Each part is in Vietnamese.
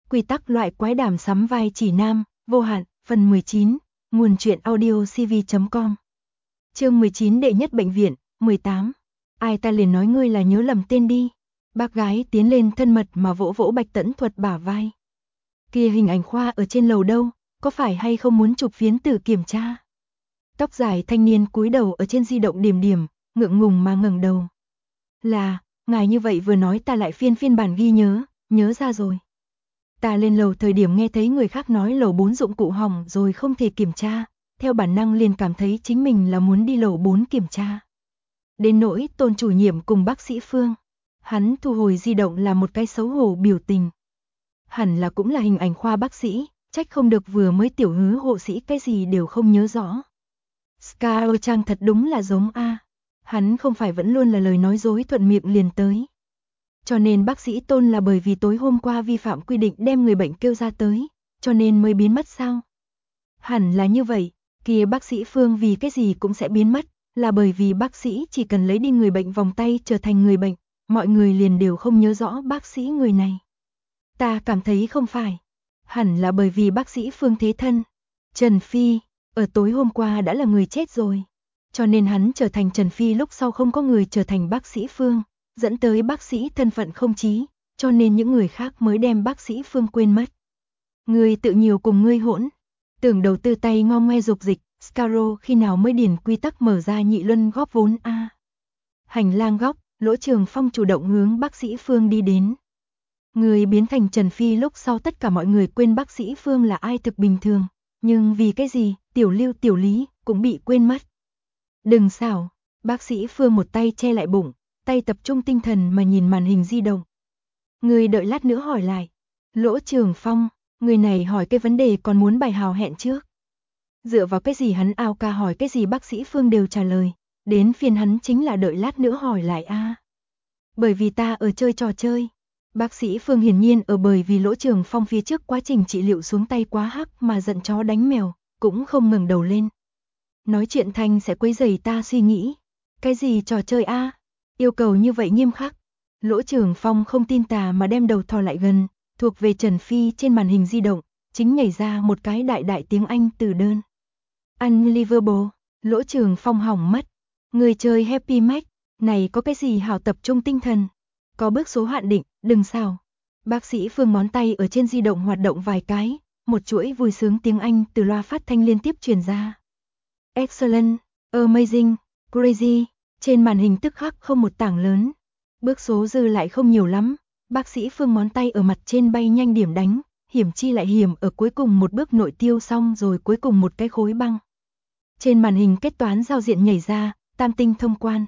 Quy tắc loại quái đàm sắm vai chỉ nam, vô hạn, phần 19, nguồn truyện audio cv.com. Chương 19 đệ nhất bệnh viện, 18. Ai ta liền nói ngươi là nhớ lầm tên đi. Bác gái tiến lên thân mật mà vỗ vỗ Bạch Tẫn Thuật bả vai. Kia hình ảnh Khoa ở trên lầu đâu, có phải hay không muốn chụp phiến tử kiểm tra? Tóc dài thanh niên cúi đầu ở trên di động điểm điểm, ngượng ngùng mà ngẩng đầu. Là, ngài như vậy vừa nói ta lại phiên bản ghi nhớ ra rồi. Ta lên lầu thời điểm nghe thấy người khác nói lầu 4 dụng cụ hỏng rồi không thể kiểm tra, theo bản năng liền cảm thấy chính mình là muốn đi lầu 4 kiểm tra. Đến nỗi Tôn chủ nhiệm cùng bác sĩ Phương, hắn thu hồi di động là một cái xấu hổ biểu tình. Hẳn là cũng là hình ảnh Khoa bác sĩ, trách không được vừa mới tiểu hứ hộ sĩ cái gì đều không nhớ rõ. Scar Trang thật đúng là giống A. Hắn không phải vẫn luôn là lời nói dối thuận miệng liền tới. Cho nên bác sĩ Tôn là bởi vì tối hôm qua vi phạm quy định đem người bệnh kêu ra tới, cho nên mới biến mất sao? Hẳn là như vậy, kia bác sĩ Phương vì cái gì cũng sẽ biến mất, là bởi vì bác sĩ chỉ cần lấy đi người bệnh vòng tay trở thành người bệnh, mọi người liền đều không nhớ rõ bác sĩ người này. Ta cảm thấy không phải, hẳn là bởi vì bác sĩ Phương thế thân. Trần Phi, ở tối hôm qua đã là người chết rồi, cho nên hắn trở thành Trần Phi lúc sau không có người trở thành bác sĩ Phương, dẫn tới bác sĩ thân phận không chí, cho nên những người khác mới đem bác sĩ Phương quên mất. Người tự nhiều cùng ngươi hỗn, tưởng đầu tư tay ngom ngoe dục dịch, Scaro khi nào mới điền quy tắc mở ra nhị luân góp vốn a. Hành lang góc, Lỗ Trường Phong chủ động hướng bác sĩ Phương đi đến. Người biến thành Trần Phi lúc sau tất cả mọi người quên bác sĩ Phương là ai thực bình thường, nhưng vì cái gì, Tiểu Lưu Tiểu Lý cũng bị quên mất. Đừng xảo, bác sĩ Phương một tay che lại bụng, tay tập trung tinh thần mà nhìn màn hình di động. Người đợi lát nữa hỏi lại. Lỗ Trường Phong, người này hỏi cái vấn đề còn muốn bài hào hẹn trước. Dựa vào cái gì hắn ao ca hỏi cái gì bác sĩ Phương đều trả lời, đến phiên hắn chính là đợi lát nữa hỏi lại a. Bởi vì ta ở chơi trò chơi. Bác sĩ Phương hiển nhiên ở bởi vì Lỗ Trường Phong phía trước quá trình trị liệu xuống tay quá hắc mà giận chó đánh mèo, cũng không ngẩng đầu lên. Nói chuyện thanh sẽ quấy rầy ta suy nghĩ. Cái gì trò chơi a? Yêu cầu như vậy nghiêm khắc. Lỗ Trường Phong không tin tà mà đem đầu thò lại gần, thuộc về Trần Phi trên màn hình di động, chính nhảy ra một cái đại tiếng Anh từ đơn. Unbelievable, Lỗ Trường Phong hỏng mất. Người chơi Happy Mac, này có cái gì hảo tập trung tinh thần. Có bước số hạn định, đừng xảo. Bác sĩ Phương ngón tay ở trên di động hoạt động vài cái, một chuỗi vui sướng tiếng Anh từ loa phát thanh liên tiếp truyền ra. Excellent, amazing, crazy, trên màn hình tức khắc không một tảng lớn. Bước số dư lại không nhiều lắm, bác sĩ Phương ngón tay ở mặt trên bay nhanh điểm đánh, hiểm chi lại hiểm ở cuối cùng một bước nội tiêu xong rồi cuối cùng một cái khối băng. Trên màn hình kết toán giao diện nhảy ra, tam tinh thông quan.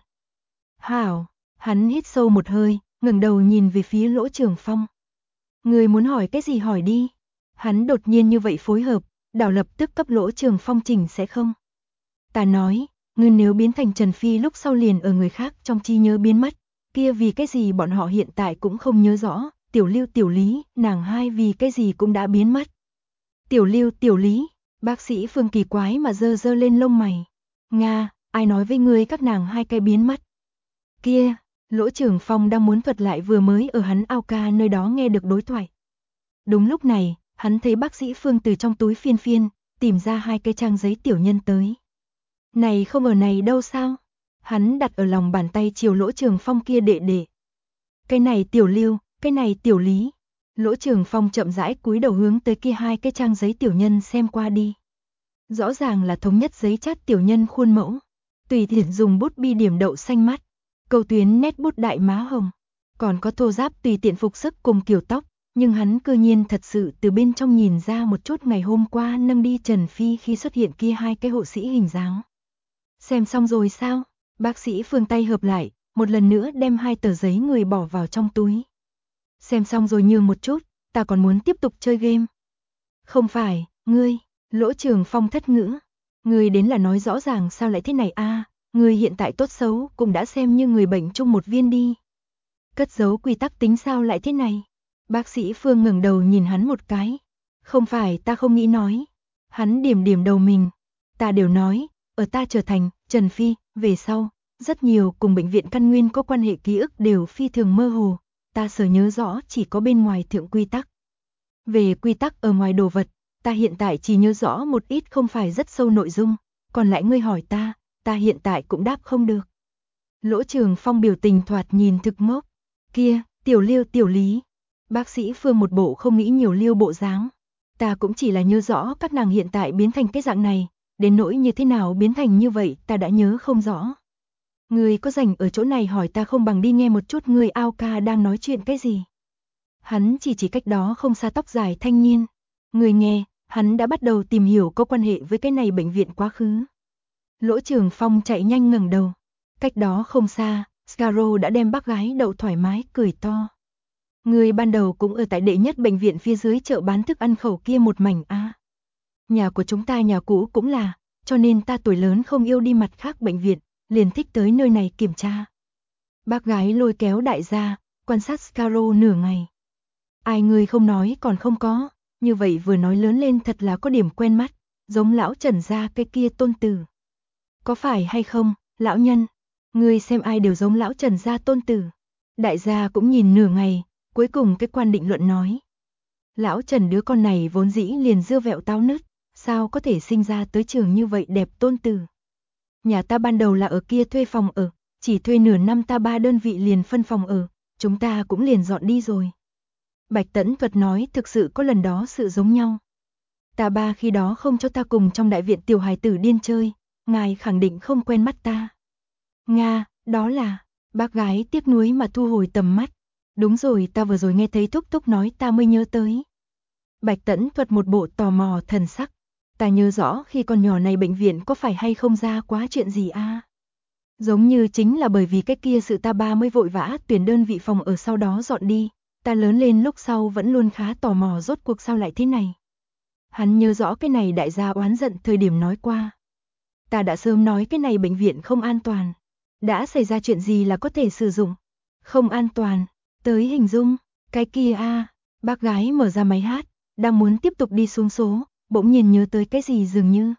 Hảo, hắn hít sâu một hơi, ngẩng đầu nhìn về phía Lỗ Trường Phong. Người muốn hỏi cái gì hỏi đi. Hắn đột nhiên như vậy phối hợp, đảo lập tức cấp Lỗ Trường Phong chỉnh sẽ không. Ta nói, ngươi nếu biến thành Trần Phi lúc sau liền ở người khác trong trí nhớ biến mất, kia vì cái gì bọn họ hiện tại cũng không nhớ rõ, Tiểu Lưu Tiểu Lý, nàng hai vì cái gì cũng đã biến mất. Tiểu Lưu Tiểu Lý, bác sĩ Phương kỳ quái mà giơ lên lông mày. Nga, ai nói với ngươi các nàng hai cái biến mất? Kia, Lỗ Trường Phong đang muốn thuật lại vừa mới ở hắn ao ca nơi đó nghe được đối thoại. Đúng lúc này, hắn thấy bác sĩ Phương từ trong túi phiên, tìm ra hai cái trang giấy tiểu nhân tới. Này không ở này đâu sao? Hắn đặt ở lòng bàn tay chiều Lỗ Trường Phong kia đệ. Cái này Tiểu Lưu, cái này Tiểu Lý. Lỗ Trường Phong chậm rãi cúi đầu hướng tới kia hai cái trang giấy tiểu nhân xem qua đi. Rõ ràng là thống nhất giấy chát tiểu nhân khuôn mẫu. Tùy tiện dùng bút bi điểm đậu xanh mắt, câu tuyến nét bút đại má hồng. Còn có thô giáp tùy tiện phục sức cùng kiểu tóc, nhưng hắn cư nhiên thật sự từ bên trong nhìn ra một chút ngày hôm qua nâng đi Trần Phi khi xuất hiện kia hai cái hộ sĩ hình dáng. Xem xong rồi sao? Bác sĩ Phương tay hợp lại, một lần nữa đem hai tờ giấy người bỏ vào trong túi. Xem xong rồi nhường một chút, ta còn muốn tiếp tục chơi game. Không phải, ngươi, Lỗ Trường Phong thất ngữ. Ngươi đến là nói rõ ràng sao lại thế này a? Ngươi hiện tại tốt xấu cũng đã xem như người bệnh chung một viên đi. Cất giấu quy tắc tính sao lại thế này? Bác sĩ Phương ngẩng đầu nhìn hắn một cái. Không phải ta không nghĩ nói. Hắn điểm đầu mình. Ta đều nói, ở ta trở thành Trần Phi, về sau, rất nhiều cùng bệnh viện căn nguyên có quan hệ ký ức đều phi thường mơ hồ, ta sở nhớ rõ chỉ có bên ngoài thượng quy tắc. Về quy tắc ở ngoài đồ vật, ta hiện tại chỉ nhớ rõ một ít không phải rất sâu nội dung, còn lại ngươi hỏi ta hiện tại cũng đáp không được. Lỗ Trường Phong biểu tình thoạt nhìn thực ngốc. Kia, tiểu Liêu tiểu Lý. Bác sĩ Phương một bộ không nghĩ nhiều Liêu bộ dáng. Ta cũng chỉ là nhớ rõ các nàng hiện tại biến thành cái dạng này, đến nỗi như thế nào biến thành như vậy ta đã nhớ không rõ. Ngươi có rảnh ở chỗ này hỏi ta không bằng đi nghe một chút ngươi ao ca đang nói chuyện cái gì. Hắn chỉ cách đó không xa tóc dài thanh niên. Người nghe, hắn đã bắt đầu tìm hiểu có quan hệ với cái này bệnh viện quá khứ. Lỗ Trường Phong chạy nhanh ngẩng đầu. Cách đó không xa, Scarrow đã đem bác gái đậu thoải mái cười to. Người ban đầu cũng ở tại đệ nhất bệnh viện phía dưới chợ bán thức ăn khẩu kia một mảnh a. Nhà của chúng ta nhà cũ cũng là, cho nên ta tuổi lớn không yêu đi mặt khác bệnh viện, liền thích tới nơi này kiểm tra. Bác gái lôi kéo đại gia, quan sát Scarrow nửa ngày. Ai người không nói còn không có, như vậy vừa nói lớn lên thật là có điểm quen mắt, giống lão Trần gia cái kia tôn tử. Có phải hay không, lão nhân? Ngươi xem ai đều giống lão Trần gia tôn tử. Đại gia cũng nhìn nửa ngày, cuối cùng cái quan định luận nói. Lão Trần đứa con này vốn dĩ liền dưa vẹo táo nứt, sao có thể sinh ra tới trường như vậy đẹp tôn tử. Nhà ta ban đầu là ở kia thuê phòng ở, chỉ thuê nửa năm ta 3 đơn vị liền phân phòng ở, chúng ta cũng liền dọn đi rồi. Bạch Tẫn Thuật nói thực sự có lần đó sự giống nhau. Ta ba khi đó không cho ta cùng trong đại viện tiểu hài tử điên chơi, ngài khẳng định không quen mắt ta. Nga, đó là, bác gái tiếc nuối mà thu hồi tầm mắt. Đúng rồi, ta vừa rồi nghe thấy Thúc Thúc nói ta mới nhớ tới. Bạch Tẫn Thuật một bộ tò mò thần sắc. Ta nhớ rõ khi con nhỏ này bệnh viện có phải hay không ra quá chuyện gì a? Giống như chính là bởi vì cái kia sự ta ba mới vội vã tuyển đơn vị phòng ở sau đó dọn đi. Ta lớn lên lúc sau vẫn luôn khá tò mò rốt cuộc sao lại thế này. Hắn nhớ rõ cái này đại gia oán giận thời điểm nói qua. Ta đã sớm nói cái này bệnh viện không an toàn. Đã xảy ra chuyện gì là có thể sử dụng. Không an toàn, tới hình dung, cái kia a. Bác gái mở ra máy hát, đang muốn tiếp tục đi xuống số, bỗng nhiên nhớ tới cái gì dường như.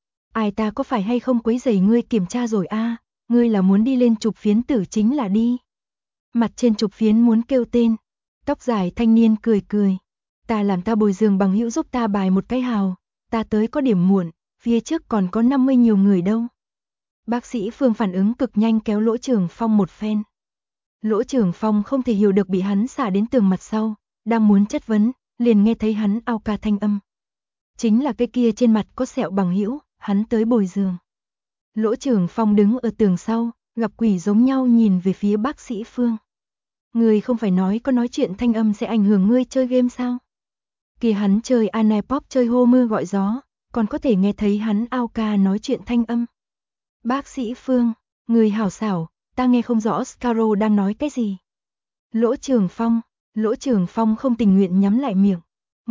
Ai ta có phải hay không quấy rầy ngươi kiểm tra rồi a? Ngươi là muốn đi lên chụp phiến tử chính là đi. Mặt trên chụp phiến muốn kêu tên. Tóc dài thanh niên cười cười. Ta làm ta bồi giường bằng hữu giúp ta bài một cái hào. Ta tới có điểm muộn, phía trước còn có 50 nhiều người đâu. Bác sĩ Phương phản ứng cực nhanh kéo Lỗ Trường Phong một phen. Lỗ Trường Phong không thể hiểu được bị hắn xả đến tường mặt sau, đang muốn chất vấn, liền nghe thấy hắn ao ca thanh âm. Chính là cái kia trên mặt có sẹo bằng hữu, hắn tới bồi giường. Lỗ Trường Phong đứng ở tường sau, gặp quỷ giống nhau nhìn về phía bác sĩ Phương. Ngươi không phải nói có nói chuyện thanh âm sẽ ảnh hưởng ngươi chơi game sao? Kìa hắn chơi Anipop chơi hô mưa gọi gió, còn có thể nghe thấy hắn ao ca nói chuyện thanh âm. Bác sĩ Phương, người hảo xảo, ta nghe không rõ Scarrow đang nói cái gì. Lỗ Trường Phong không tình nguyện nhắm lại miệng.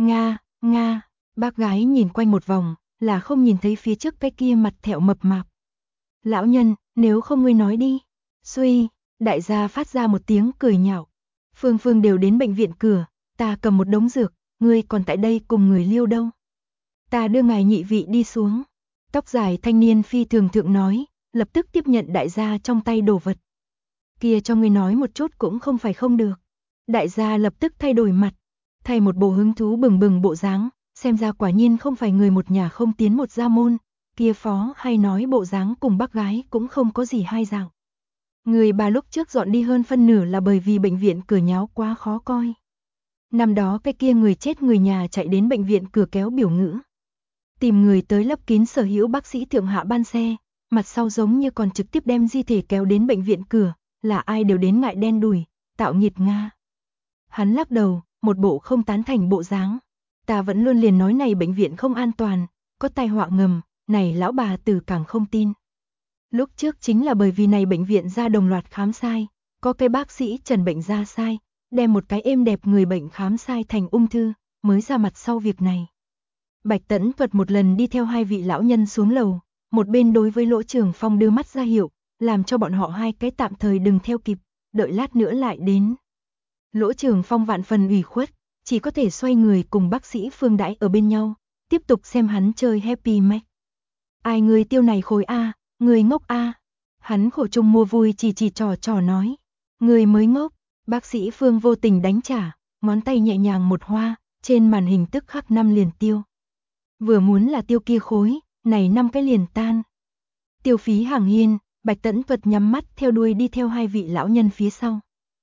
Nga, bác gái nhìn quanh một vòng, là không nhìn thấy phía trước cái kia mặt thẹo mập mạp. Lão nhân, nếu không ngươi nói đi. Suy, đại gia phát ra một tiếng cười nhạo. Phương đều đến bệnh viện cửa, ta cầm một đống dược, ngươi còn tại đây cùng người Liêu đâu. Ta đưa ngài nhị vị đi xuống. Tóc dài thanh niên phi thường thượng nói, lập tức tiếp nhận đại gia trong tay đồ vật. Kia cho ngươi nói một chút cũng không phải không được. Đại gia lập tức thay đổi mặt, thay một bộ hứng thú bừng bừng bộ dáng, xem ra quả nhiên không phải người một nhà không tiến một gia môn, kia phó hay nói bộ dáng cùng bác gái cũng không có gì hai dạng. Người bà lúc trước dọn đi hơn phân nửa là bởi vì bệnh viện cửa nháo quá khó coi. Năm đó cái kia người chết người nhà chạy đến bệnh viện cửa kéo biểu ngữ. Tìm người tới lấp kín sở hữu bác sĩ thượng hạ ban xe, mặt sau giống như còn trực tiếp đem di thể kéo đến bệnh viện cửa, là ai đều đến ngại đen đùi, tạo nghiệt Nga. Hắn lắc đầu, một bộ không tán thành bộ dáng. Ta vẫn luôn liền nói này bệnh viện không an toàn, có tai họa ngầm, này lão bà tử càng không tin. Lúc trước chính là bởi vì này bệnh viện ra đồng loạt khám sai, có cái bác sĩ trần bệnh ra sai, đem một cái êm đẹp người bệnh khám sai thành ung thư, mới ra mặt sau việc này. Bạch Tẫn Thuật một lần đi theo hai vị lão nhân xuống lầu, một bên đối với Lỗ Trường Phong đưa mắt ra hiệu, làm cho bọn họ hai cái tạm thời đừng theo kịp, đợi lát nữa lại đến. Lỗ Trường Phong vạn phần ủy khuất, chỉ có thể xoay người cùng bác sĩ Phương đãi ở bên nhau, tiếp tục xem hắn chơi Happy Mac. Ai người tiêu này khối A, người ngốc A. Hắn khổ chung mua vui chỉ trò nói. Người mới ngốc, bác sĩ Phương vô tình đánh trả, ngón tay nhẹ nhàng một hoa, Trên màn hình tức khắc 5 liền tiêu. Vừa muốn là tiêu kia khối, này 5 cái liền tan. Tiêu Phí hàng hiên, Bạch Tẫn Thuật nhắm mắt theo đuôi đi theo hai vị lão nhân phía sau.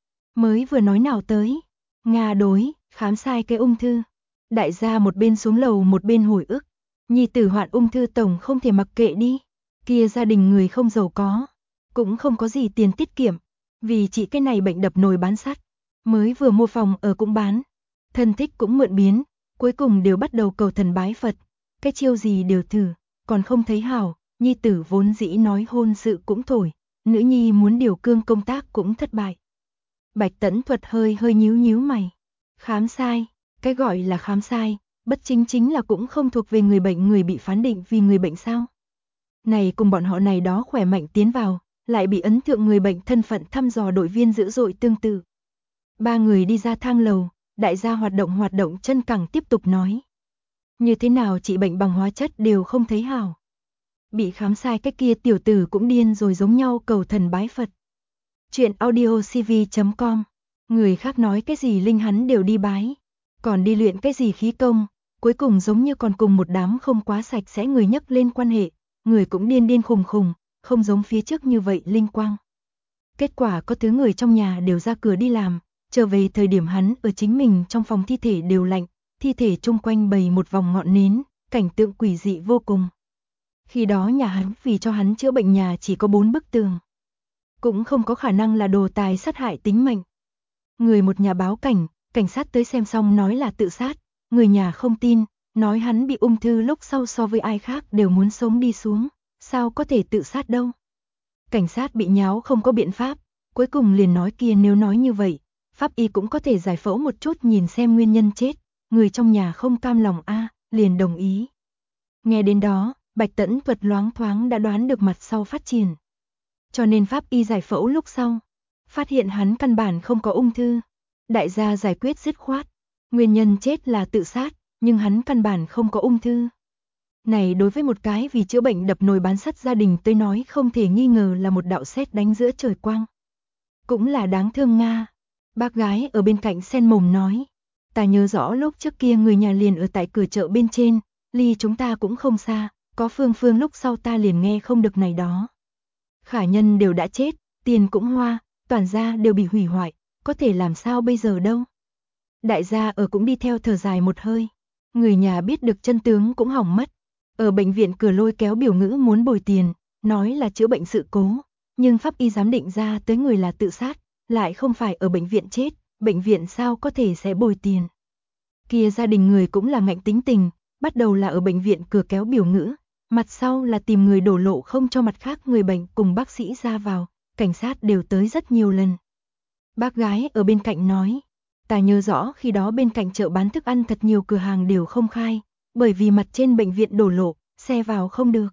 Mới vừa nói nào tới, Nga đối, khám sai cái ung thư. Đại gia một bên xuống lầu một bên hồi ức, nhi tử hoạn ung thư tổng không thể mặc kệ đi. Kia gia đình người không giàu có, cũng không có gì tiền tiết kiệm, vì chị cái này bệnh đập nồi bán sắt, mới vừa mua phòng ở cũng bán, thân thích cũng mượn biến, cuối cùng đều bắt đầu cầu thần bái Phật, cái chiêu gì đều thử, còn không thấy hảo, nhi tử vốn dĩ nói hôn sự cũng thổi, nữ nhi muốn điều cương công tác cũng thất bại. Bạch Tẫn Thuật hơi nhíu nhíu mày, khám sai, cái gọi là khám sai, bất chính là cũng không thuộc về người bệnh, người bị phán định vì người bệnh sao? Này cùng bọn họ này đó khỏe mạnh tiến vào, lại bị ấn tượng người bệnh thân phận thăm dò đội viên dữ dội tương tự. Ba người đi ra thang lầu, đại gia hoạt động chân cẳng tiếp tục nói. Như thế nào trị bệnh bằng hóa chất đều không thấy hảo. Bị khám sai cái kia tiểu tử cũng điên rồi giống nhau cầu thần bái Phật. Chuyện audiocv.com. Người khác nói cái gì linh hắn đều đi bái, còn đi luyện cái gì khí công, cuối cùng giống như còn cùng một đám không quá sạch sẽ người nhắc lên quan hệ, người cũng điên khùng, không giống phía trước như vậy linh quang. Kết quả có thứ người trong nhà đều ra cửa đi làm, trở về thời điểm hắn ở chính mình trong phòng thi thể đều lạnh, thi thể chung quanh bày một vòng ngọn nến, cảnh tượng quỷ dị vô cùng. Khi đó nhà hắn vì cho hắn chữa bệnh nhà chỉ có 4 bức tường. Cũng không có khả năng là đồ tài sát hại tính mệnh. Người một nhà báo cảnh, cảnh sát tới xem xong nói là tự sát, người nhà không tin, nói hắn bị ung thư lúc sau so với ai khác đều muốn sống đi xuống, sao có thể tự sát đâu. Cảnh sát bị nháo không có biện pháp, cuối cùng liền nói kia nếu nói như vậy, pháp y cũng có thể giải phẫu một chút nhìn xem nguyên nhân chết, người trong nhà không cam lòng liền đồng ý. Nghe đến đó, Bạch Tẫn Thuật loáng thoáng đã đoán được mặt sau phát triển. Cho nên pháp y giải phẫu lúc sau, phát hiện hắn căn bản không có ung thư. Đại gia giải quyết dứt khoát, nguyên nhân chết là tự sát, nhưng hắn căn bản không có ung thư. Này đối với một cái vì chữa bệnh đập nồi bán sắt gia đình tôi nói không thể nghi ngờ là một đạo sét đánh giữa trời quang. Cũng là đáng thương Nga. Bác gái ở bên cạnh sen mồm nói, ta nhớ rõ lúc trước kia người nhà liền ở tại cửa chợ bên trên, ly chúng ta cũng không xa, có Phương lúc sau ta liền nghe không được này đó. Khả nhân đều đã chết, tiền cũng hoa, toàn gia đều bị hủy hoại, có thể làm sao bây giờ đâu. Đại gia ở cũng đi theo thở dài một hơi, người nhà biết được chân tướng cũng hỏng mất. Ở bệnh viện cửa lôi kéo biểu ngữ muốn bồi tiền, nói là chữa bệnh sự cố, nhưng pháp y giám định ra tới người là tự sát, lại không phải ở bệnh viện chết, bệnh viện sao có thể sẽ bồi tiền. Kia gia đình người cũng là ngạnh tính tình, bắt đầu là ở bệnh viện cửa kéo biểu ngữ, mặt sau là tìm người đổ lộ không cho mặt khác người bệnh cùng bác sĩ ra vào, cảnh sát đều tới rất nhiều lần. Bác gái ở bên cạnh nói, ta nhớ rõ khi đó bên cạnh chợ bán thức ăn thật nhiều cửa hàng đều không khai, bởi vì mặt trên bệnh viện đổ lộ, xe vào không được.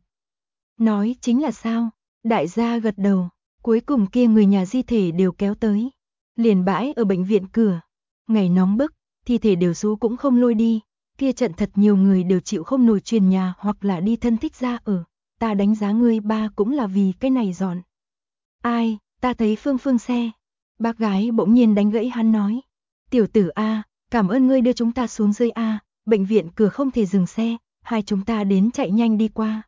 Nói chính là sao? Đại gia gật đầu, cuối cùng kia người nhà di thể đều kéo tới, liền bãi ở bệnh viện cửa. Ngày nóng bức, thi thể đều xú cũng không lôi đi, kia trận thật nhiều người đều chịu không nổi truyền nhà hoặc là đi thân thích ra ở. Ta đánh giá ngươi ba cũng là vì cái này dọn. Ai, ta thấy Phương xe. Bác gái bỗng nhiên đánh gãy hắn nói. Tiểu tử A, cảm ơn ngươi đưa chúng ta xuống dưới A, bệnh viện cửa không thể dừng xe, hai chúng ta đến chạy nhanh đi qua.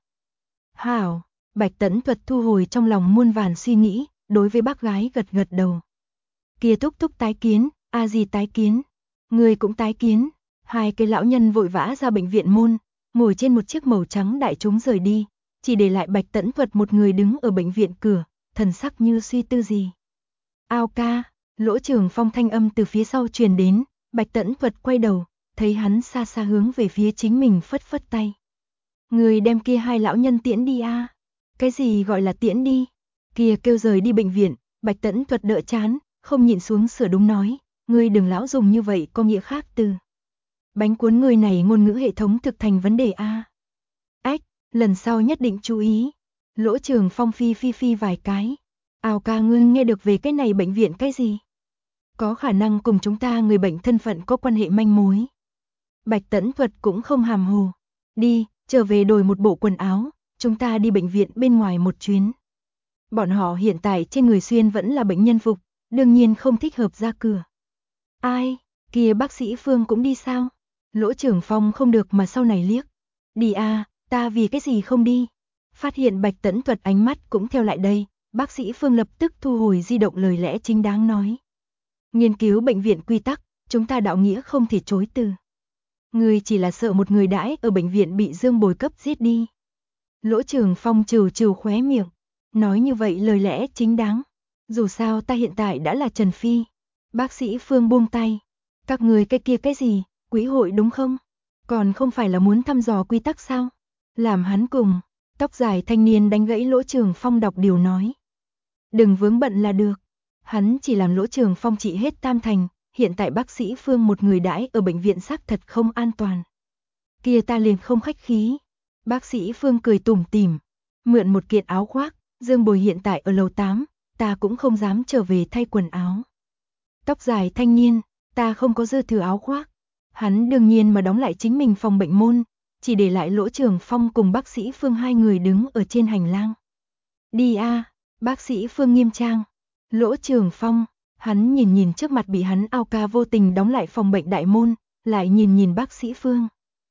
Hảo, Bạch Tẫn Thuật thu hồi trong lòng muôn vàn suy nghĩ, đối với bác gái gật đầu. Kia Thúc tái kiến, A gì tái kiến, ngươi cũng tái kiến. Hai cái lão nhân vội vã ra bệnh viện môn, ngồi trên một chiếc màu trắng đại chúng rời đi, chỉ để lại Bạch Tẫn Thuật một người đứng ở bệnh viện cửa, thần sắc như suy tư gì. Ao ca, Lỗ Trường Phong thanh âm từ phía sau truyền đến, Bạch Tẫn Thuật quay đầu, thấy hắn xa xa hướng về phía chính mình phất tay. Người đem kia hai lão nhân tiễn đi a. Cái gì gọi là tiễn đi? Kia kêu rời đi bệnh viện, Bạch Tẫn Thuật đỡ chán, không nhịn xuống sửa đúng nói, ngươi đừng lão dùng như vậy có nghĩa khác từ. Bánh cuốn người này ngôn ngữ hệ thống thực thành vấn đề a. Ách, lần sau nhất định chú ý. Lỗ Trường Phong phi vài cái. Ao ca ngươi nghe được về cái này bệnh viện cái gì? Có khả năng cùng chúng ta người bệnh thân phận có quan hệ manh mối. Bạch Tẫn Thuật cũng không hàm hồ. Đi, trở về đổi một bộ quần áo, chúng ta đi bệnh viện bên ngoài một chuyến. Bọn họ hiện tại trên người xuyên vẫn là bệnh nhân phục, đương nhiên không thích hợp ra cửa. Ai, kia bác sĩ Phương cũng đi sao? Lỗ Trường Phong không được mà sau này liếc. Đi à, ta vì cái gì không đi? Phát hiện Bạch Tẫn Thuật ánh mắt cũng theo lại đây, bác sĩ Phương lập tức thu hồi di động lời lẽ chính đáng nói. Nghiên cứu bệnh viện quy tắc, chúng ta đạo nghĩa không thể chối từ. Ngươi chỉ là sợ một người đãi ở bệnh viện bị Dương Bồi cấp giết đi. Lỗ Trường Phong trừ trừ khóe miệng, nói như vậy lời lẽ chính đáng. Dù sao ta hiện tại đã là Trần Phi. Bác sĩ Phương buông tay. Các người cái kia cái gì, quỹ hội đúng không? Còn không phải là muốn thăm dò quy tắc sao? Làm hắn cùng. Tóc dài thanh niên đánh gãy Lỗ Trường Phong đọc điều nói. Đừng vướng bận là được. Hắn chỉ làm Lỗ Trường Phong trị hết tam thành. Hiện tại bác sĩ Phương một người đãi ở bệnh viện xác thật không an toàn. Kia ta liền không khách khí. Bác sĩ Phương cười tủm tỉm, mượn một kiện áo khoác, Dương Bồi hiện tại ở lầu 8, ta cũng không dám trở về thay quần áo. Tóc dài thanh niên, ta không có dư thừa áo khoác. Hắn đương nhiên mà đóng lại chính mình phòng bệnh môn, chỉ để lại Lỗ Trường Phong cùng bác sĩ Phương hai người đứng ở trên hành lang. Đi a, bác sĩ Phương nghiêm trang. Lỗ Trường Phong, hắn nhìn nhìn trước mặt bị hắn ao ca vô tình đóng lại phòng bệnh đại môn, lại nhìn nhìn bác sĩ Phương.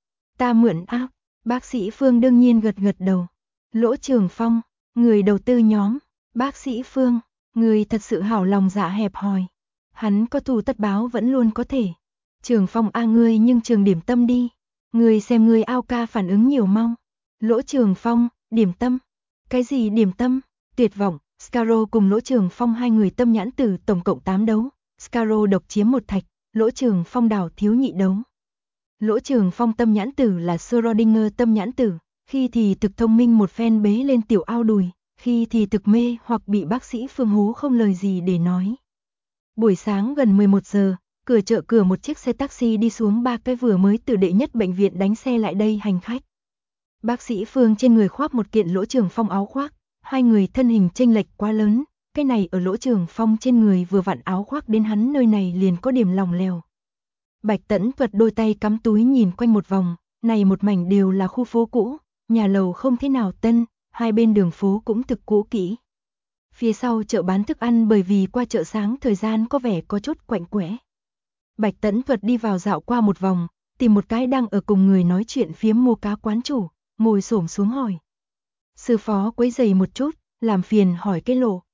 Ta mượn áo. Bác sĩ Phương đương nhiên gật gật đầu. Lỗ Trường Phong, người đầu tư nhóm. Bác sĩ Phương, người thật sự hảo lòng dạ hẹp hòi. Hắn có thù tất báo vẫn luôn có thể. Trường Phong a ngươi nhưng trường điểm tâm đi. Người xem người ao ca phản ứng nhiều mong. Lỗ Trường Phong, điểm tâm. Cái gì điểm tâm? Tuyệt vọng, Scarrow cùng Lỗ Trường Phong hai người tâm nhãn tử tổng cộng 8 đấu. Scarrow độc chiếm 1 thạch, Lỗ Trường Phong đảo thiếu nhị đấu. Lỗ Trường Phong tâm nhãn tử là Schrödinger tâm nhãn tử, khi thì thực thông minh một phen bế lên tiểu ao đùi, khi thì thực mê hoặc bị bác sĩ Phương hú không lời gì để nói. Buổi sáng gần 11 giờ, cửa chợ cửa một chiếc xe taxi đi xuống 3 cái vừa mới từ đệ nhất bệnh viện đánh xe lại đây hành khách. Bác sĩ Phương trên người khoác một kiện Lỗ Trường Phong áo khoác, hai người thân hình chênh lệch quá lớn, cái này ở Lỗ Trường Phong trên người vừa vặn áo khoác đến hắn nơi này liền có điểm lòng lèo. Bạch Tẫn Thuật đôi tay cắm túi nhìn quanh một vòng, này một mảnh đều là khu phố cũ, nhà lầu không thế nào tân, hai bên đường phố cũng thực cũ kỹ. Phía sau chợ bán thức ăn bởi vì qua chợ sáng thời gian có vẻ có chút quạnh quẽ. Bạch Tẫn Thuật đi vào dạo qua một vòng, tìm một cái đang ở cùng người nói chuyện phiếm mua cá quán chủ, ngồi xổm xuống hỏi. Sư phó quấy giày một chút, làm phiền hỏi cái lộ.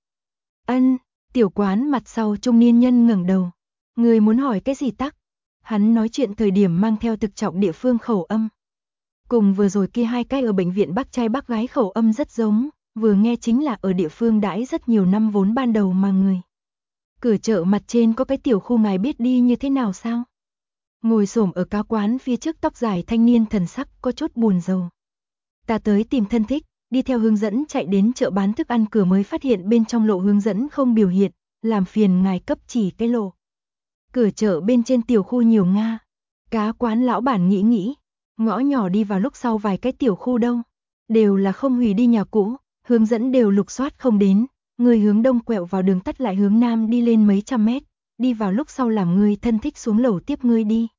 Ân, tiểu quán mặt sau trung niên nhân ngẩng đầu. Người muốn hỏi cái gì tắc? Hắn nói chuyện thời điểm mang theo thực trọng địa phương khẩu âm. Cùng vừa rồi kia hai cái ở bệnh viện bác trai bác gái khẩu âm rất giống, vừa nghe chính là ở địa phương đãi rất nhiều năm vốn ban đầu mà người. Cửa chợ mặt trên có cái tiểu khu ngài biết đi như thế nào sao? Ngồi xổm ở cá quán phía trước tóc dài thanh niên thần sắc có chút buồn rầu. Ta tới tìm thân thích, đi theo hướng dẫn chạy đến chợ bán thức ăn cửa mới phát hiện bên trong lộ hướng dẫn không biểu hiện, làm phiền ngài cấp chỉ cái lộ. Cửa chợ bên trên tiểu khu nhiều Nga. Cá quán lão bản nghĩ, ngõ nhỏ đi vào lúc sau vài cái tiểu khu đâu. Đều là không hủy đi nhà cũ, hướng dẫn đều lục soát không đến. Người hướng đông quẹo vào đường tắt lại hướng nam đi lên mấy trăm mét. Đi vào lúc sau làm người thân thích xuống lầu tiếp ngươi đi.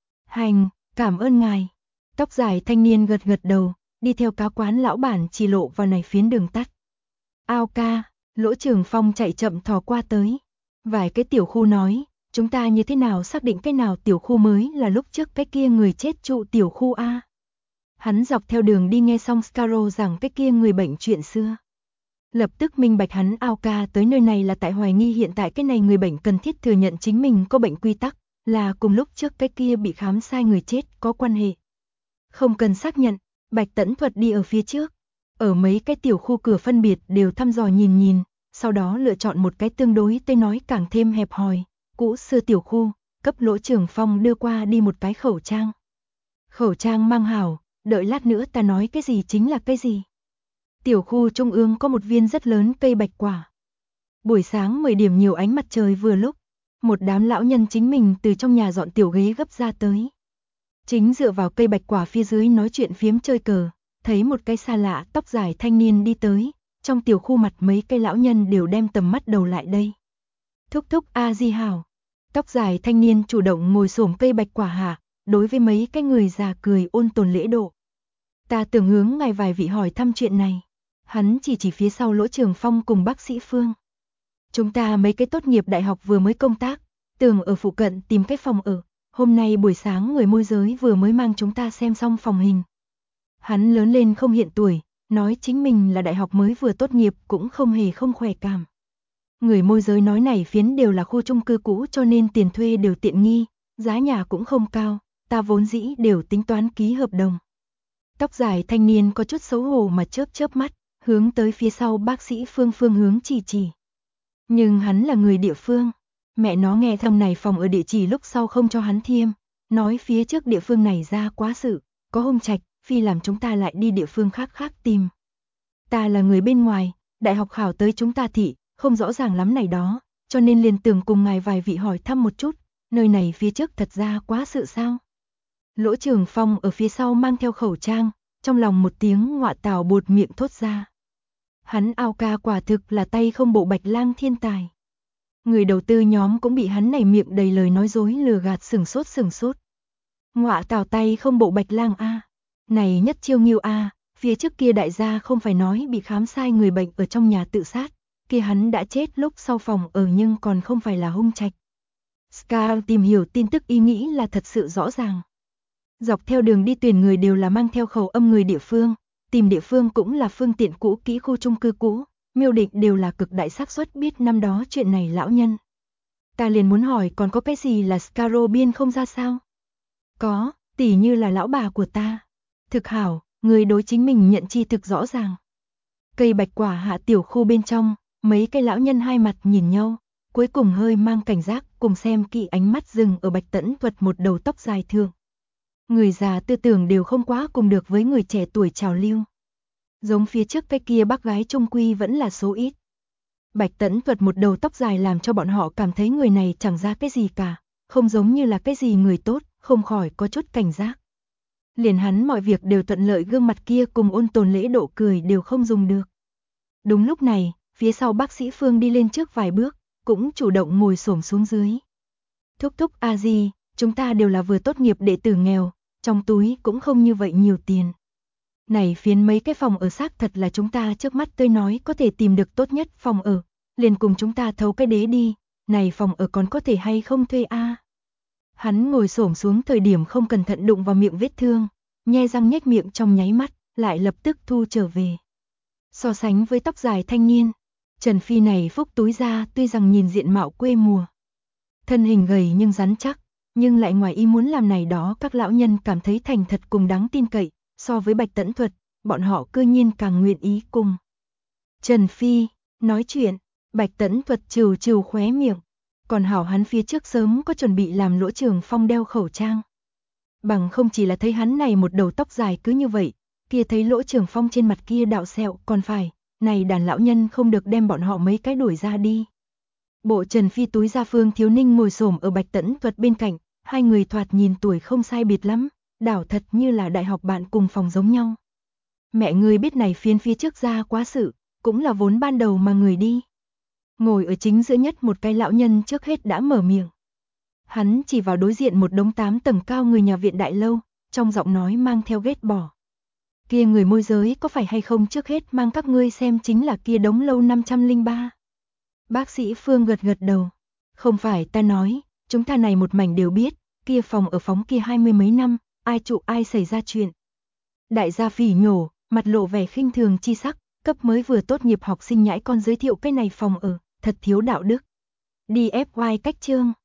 Hành, cảm ơn ngài. Tóc dài thanh niên gật gật đầu, đi theo cá quán lão bản chỉ lộ vào này phiến đường tắt. Ao ca, Lỗ Trường Phong chạy chậm thò qua tới. Vài cái tiểu khu nói. Chúng ta như thế nào xác định cái nào tiểu khu mới là lúc trước cái kia người chết trụ tiểu khu A. Hắn dọc theo đường đi nghe xong Scarrow rằng cái kia người bệnh chuyện xưa. Lập tức minh bạch hắn ao ca tới nơi này là tại hoài nghi hiện tại cái này người bệnh cần thiết thừa nhận chính mình có bệnh quy tắc, là cùng lúc trước cái kia bị khám sai người chết có quan hệ. Không cần xác nhận, Bạch Tẫn Thuật đi ở phía trước. Ở mấy cái tiểu khu cửa phân biệt đều thăm dò nhìn, sau đó lựa chọn một cái tương đối tới nói càng thêm hẹp hòi. Cũ xưa tiểu khu, cấp Lỗ Trường Phong đưa qua đi một cái khẩu trang. Khẩu trang mang hảo, đợi lát nữa ta nói cái gì chính là cái gì. Tiểu khu trung ương có một viên rất lớn cây bạch quả. Buổi sáng 10 điểm nhiều ánh mặt trời vừa lúc, một đám lão nhân chính mình từ trong nhà dọn tiểu ghế gấp ra tới. Chính dựa vào cây bạch quả phía dưới nói chuyện phiếm chơi cờ, thấy một cái xa lạ tóc dài thanh niên đi tới, trong tiểu khu mặt mấy cây lão nhân đều đem tầm mắt đầu lại đây. Thúc thúc a di hảo. Tóc dài thanh niên chủ động ngồi xổm cây bạch quả hạ, đối với mấy cái người già cười ôn tồn lễ độ. Ta tưởng hướng ngài vài vị hỏi thăm chuyện này. Hắn chỉ phía sau Lỗ Trường Phong cùng bác sĩ Phương. Chúng ta mấy cái tốt nghiệp đại học vừa mới công tác, tưởng ở phụ cận tìm cái phòng ở, Hôm nay buổi sáng người môi giới vừa mới mang chúng ta xem xong phòng hình. Hắn lớn lên không hiện tuổi, nói chính mình là đại học mới vừa tốt nghiệp cũng không hề không khỏe cảm. Người môi giới nói này phiến đều là khu chung cư cũ cho nên tiền thuê đều tiện nghi, giá nhà cũng không cao, ta vốn dĩ đều tính toán ký hợp đồng. Tóc dài thanh niên có chút xấu hổ mà chớp chớp mắt, hướng tới phía sau bác sĩ Phương phương hướng chỉ. Nhưng hắn là người địa phương, mẹ nó nghe thông này phòng ở địa chỉ lúc sau không cho hắn thiêm, nói phía trước địa phương này ra quá sự, có hung trạch, phi làm chúng ta lại đi địa phương khác tìm. Ta là người bên ngoài, đại học khảo tới chúng ta thị, không rõ ràng lắm này đó, cho nên liền tưởng cùng ngài vài vị hỏi thăm một chút, nơi này phía trước thật ra quá sự sao? Lỗ Trường Phong ở phía sau mang theo khẩu trang, trong lòng một tiếng ngọa tào buột miệng thốt ra. Hắn ao ca quả thực là tay không bộ bạch lang thiên tài. Người đầu tư nhóm cũng bị hắn này miệng đầy lời nói dối lừa gạt sừng sốt. Ngọa tào tay không bộ bạch lang a, này nhất chiêu nghiêu a, phía trước kia đại gia không phải nói bị khám sai người bệnh ở trong nhà tự sát, kia hắn đã chết lúc sau phòng ở nhưng còn không phải là hung trạch. Scar tìm hiểu tin tức ý nghĩ là thật sự rõ ràng. Dọc theo đường đi tuyển người đều là mang theo khẩu âm người địa phương, tìm địa phương cũng là phương tiện cũ kỹ khu chung cư cũ, miêu định đều là cực đại xác suất biết năm đó chuyện này lão nhân. Ta liền muốn hỏi còn có cái gì là Scaro biên không ra sao? Có, tỉ như là lão bà của ta. Thực hảo, người đối chính mình nhận chi thực rõ ràng. Cây bạch quả hạ tiểu khu bên trong, mấy cây lão nhân hai mặt nhìn nhau, cuối cùng hơi mang cảnh giác cùng xem kỹ ánh mắt dừng ở Bạch Tẫn Thuật một đầu tóc dài thường. Người già tư tưởng đều không quá cùng được với người trẻ tuổi trào lưu. Giống phía trước cái kia bác gái trung quy vẫn là số ít. Bạch Tẫn Thuật một đầu tóc dài làm cho bọn họ cảm thấy người này chẳng ra cái gì cả, không giống như là cái gì người tốt, không khỏi có chút cảnh giác. Liền hắn mọi việc đều thuận lợi gương mặt kia cùng ôn tồn lễ độ cười đều không dùng được. Đúng lúc này, phía sau bác sĩ Phương đi lên trước vài bước, cũng chủ động ngồi xổm xuống dưới. Thúc a di, chúng ta đều là vừa tốt nghiệp đệ tử nghèo, trong túi cũng không như vậy nhiều tiền. Này phiến mấy cái phòng ở xác thật là chúng ta trước mắt tôi nói có thể tìm được tốt nhất phòng ở, liền cùng chúng ta thấu cái đế đi, này phòng ở còn có thể hay không thuê a? Hắn ngồi xổm xuống thời điểm không cẩn thận đụng vào miệng vết thương, nhe răng nhếch miệng trong nháy mắt, lại lập tức thu trở về. So sánh với tóc dài thanh niên, Trần Phi này phúc túi ra tuy rằng nhìn diện mạo quê mùa, thân hình gầy nhưng rắn chắc, nhưng lại ngoài ý muốn làm này đó các lão nhân cảm thấy thành thật cùng đáng tin cậy, so với Bạch Tẫn Thuật, bọn họ cư nhiên càng nguyện ý cùng. Trần Phi, nói chuyện, Bạch Tẫn Thuật trừ khóe miệng, còn hảo hắn phía trước sớm có chuẩn bị làm Lỗ Trường Phong đeo khẩu trang. Bằng không chỉ là thấy hắn này một đầu tóc dài cứ như vậy, kia thấy Lỗ Trường Phong trên mặt kia đạo sẹo còn phải, này đàn lão nhân không được đem bọn họ mấy cái đuổi ra đi. Bộ Trần Phi túi ra Phương Thiếu Ninh ngồi xổm ở Bạch Tẫn Thuật bên cạnh, hai người thoạt nhìn tuổi không sai biệt lắm, đảo thật như là đại học bạn cùng phòng giống nhau. Mẹ người biết này phiến phía trước ra quá sự, cũng là vốn ban đầu mà người đi. Ngồi ở chính giữa nhất một cái lão nhân trước hết đã mở miệng. Hắn chỉ vào đối diện một đống 8 tầng cao người nhà viện đại lâu, trong giọng nói mang theo ghét bỏ. Kia người môi giới có phải hay không trước hết mang các ngươi xem chính là kia đống lâu 503. Bác sĩ Phương gật đầu. Không phải ta nói, chúng ta này một mảnh đều biết, kia phòng ở phóng kia 20 mấy năm, ai trụ ai xảy ra chuyện. Đại gia phỉ nhổ, mặt lộ vẻ khinh thường chi sắc, cấp mới vừa tốt nghiệp học sinh nhãi con giới thiệu cái này phòng ở, thật thiếu đạo đức. Đi FY cách chương.